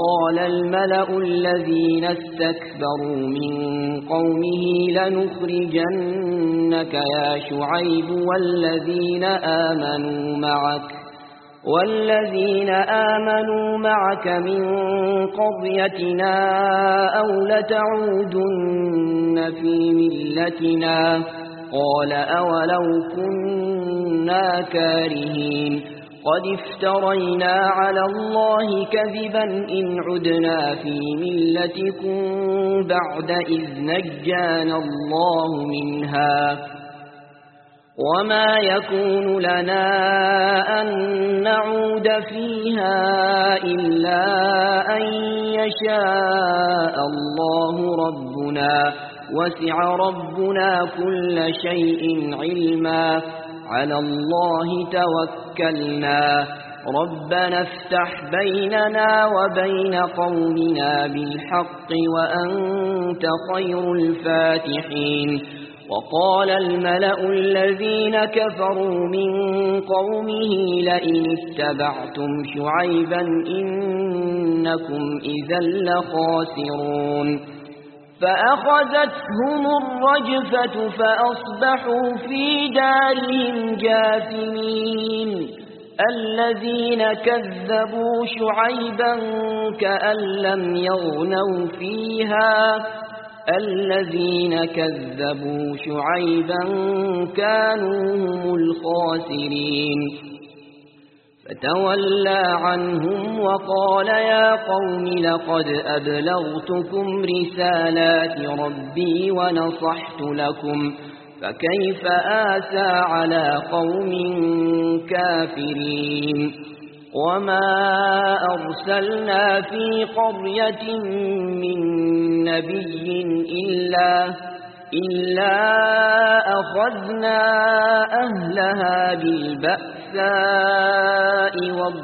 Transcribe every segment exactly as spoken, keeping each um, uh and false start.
قال الملأ الذين استكبروا من قومه لنخرجنك يا شعيب والذين آمنوا معك والذين آمنوا معك من قريتنا أو لتعودن في ملتنا قال أولو كنا كارهين قد افترينا على الله كذبا إن عدنا في ملتكم بعد إذ نجانا الله منها وما يكون لنا أن نعود فيها إلا أن يشاء الله ربنا وسع ربنا كل شيء علما على الله توكلنا ربنا افتح بيننا وبين قومنا بالحق وأنت خير الفاتحين وقال الملأ الذين كفروا من قومه لئن اتبعتم شعيبا إنكم إذا لخاسرون فأخذتهم الرجفة فأصبحوا في دارهم جاثمين الذين كذبوا شعيبا كأن لم يغنوا فيها الذين كذبوا شعيبا كانوا هم الخاسرين فتولى عنهم وقال يا قوم لقد أبلغتكم رسالات ربي ونصحت لكم فكيف آسى على قوم كافرين وما أرسلنا في قرية من نبي إلا, إلا أخذنا أهلها بالبأساء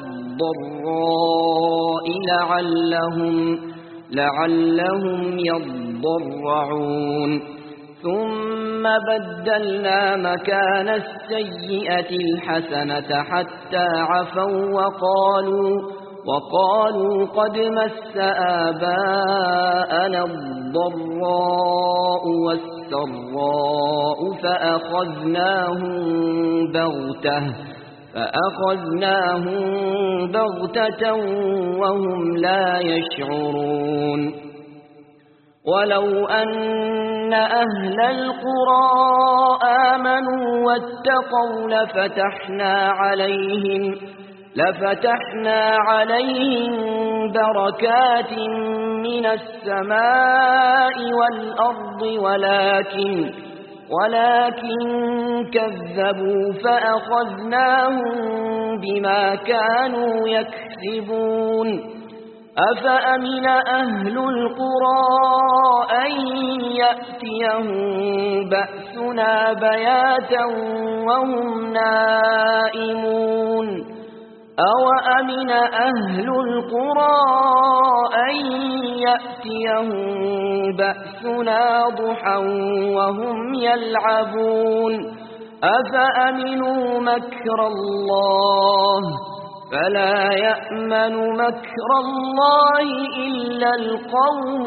والضراء لعلهم, لعلهم يضرعون ثم بدلنا مكان السيئة الحسنة حتى عفوا وقالوا, وقالوا قد مس آباءنا الضراء والسراء فأخذناهم بغتة فأخذناهم بغتة وهم لا يشعرون ولو أن أهل القرى آمنوا واتقوا لفتحنا عليهم لفتحنا عليهم بركات من السماء والأرض ولكن ولكن كذبوا فأخذناهم بما كانوا يكسبون أفأمن أهل القرى أن يأتيهم بأسنا بياتا وهم نائمون أوأمن أهل القرى أن يأتيهم بأسنا ضحى وهم يلعبون أفأمنوا مكر الله فلا يأمن مكر الله إلا القوم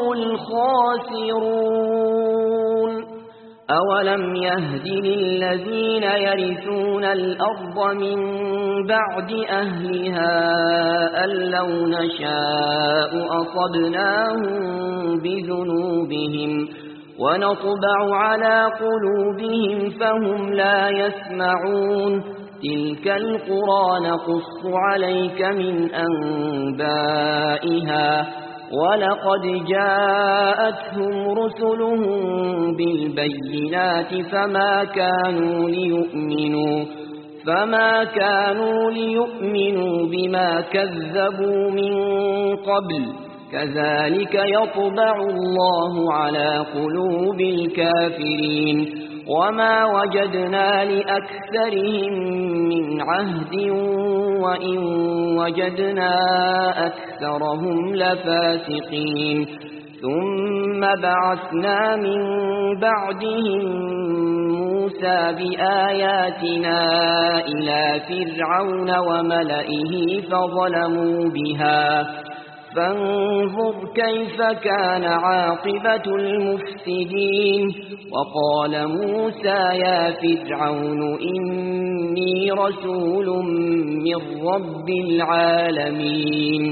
الخاسرون أولم يهد للذين يرثون الأرض من بعد أهلها أن لو نشاء أصبناهم بذنوبهم ونطبع على قلوبهم فهم لا يسمعون تلك القرى نقص عليك من أنبائها ولقد جاءتهم رسلهم بالبينات فما كانوا ليؤمنوا فما كانوا ليؤمنوا بما كذبوا من قبل كذلك يطبع الله على قلوب الكافرين وما وجدنا لأكثرهم من عهد وإن وجدنا أكثرهم لفاسقين ثم بعثنا من بعدهم موسى بآياتنا إلى فرعون وملئه فظلموا بها فانظر كيف كان عاقبة المفسدين وقال موسى يا فرعون إني رسول من رب العالمين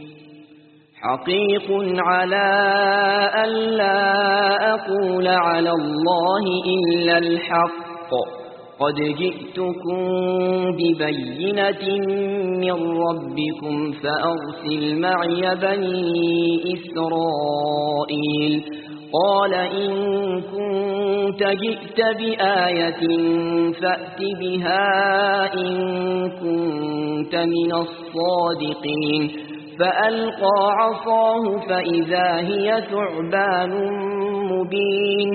حقيق على ألا أقول على الله إلا الحق قد جئتكم ببينة من ربكم فأرسل معي بني إسرائيل قال إن كنت جئت بآية فأت بها إن كنت من الصادقين فألقى عصاه فإذا هي ثعبان مبين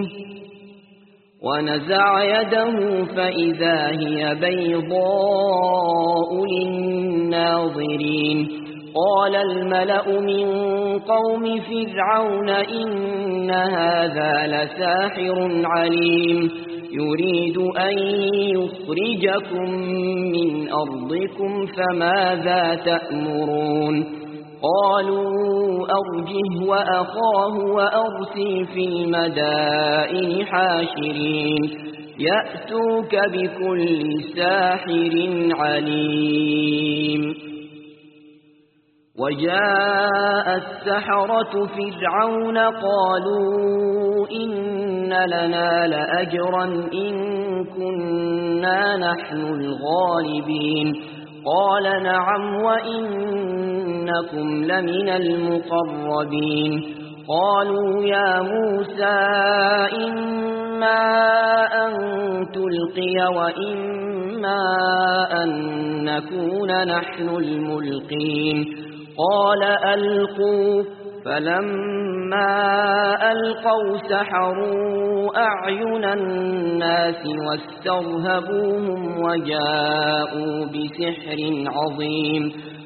ونزع يده فإذا هي بيضاء للناظرين قال الملأ من قوم فرعون إن هذا لساحر عليم يريد أن يخرجكم من أرضكم فماذا تأمرون قالوا أرجه وأخاه وأرسل في المدائن حاشرين يأتوك بكل ساحر عليم وجاء السحرة فرعون قالوا إن لنا لأجرا إن كنا نحن الغالبين قال نعم وإنكم لمن المقربين قالوا يا موسى إما أن تلقي وإما أن نكون نحن الملقين قال ألقوا فلما ألقوا سحروا أعين الناس واسترهبوهم وجاءوا بسحر عظيم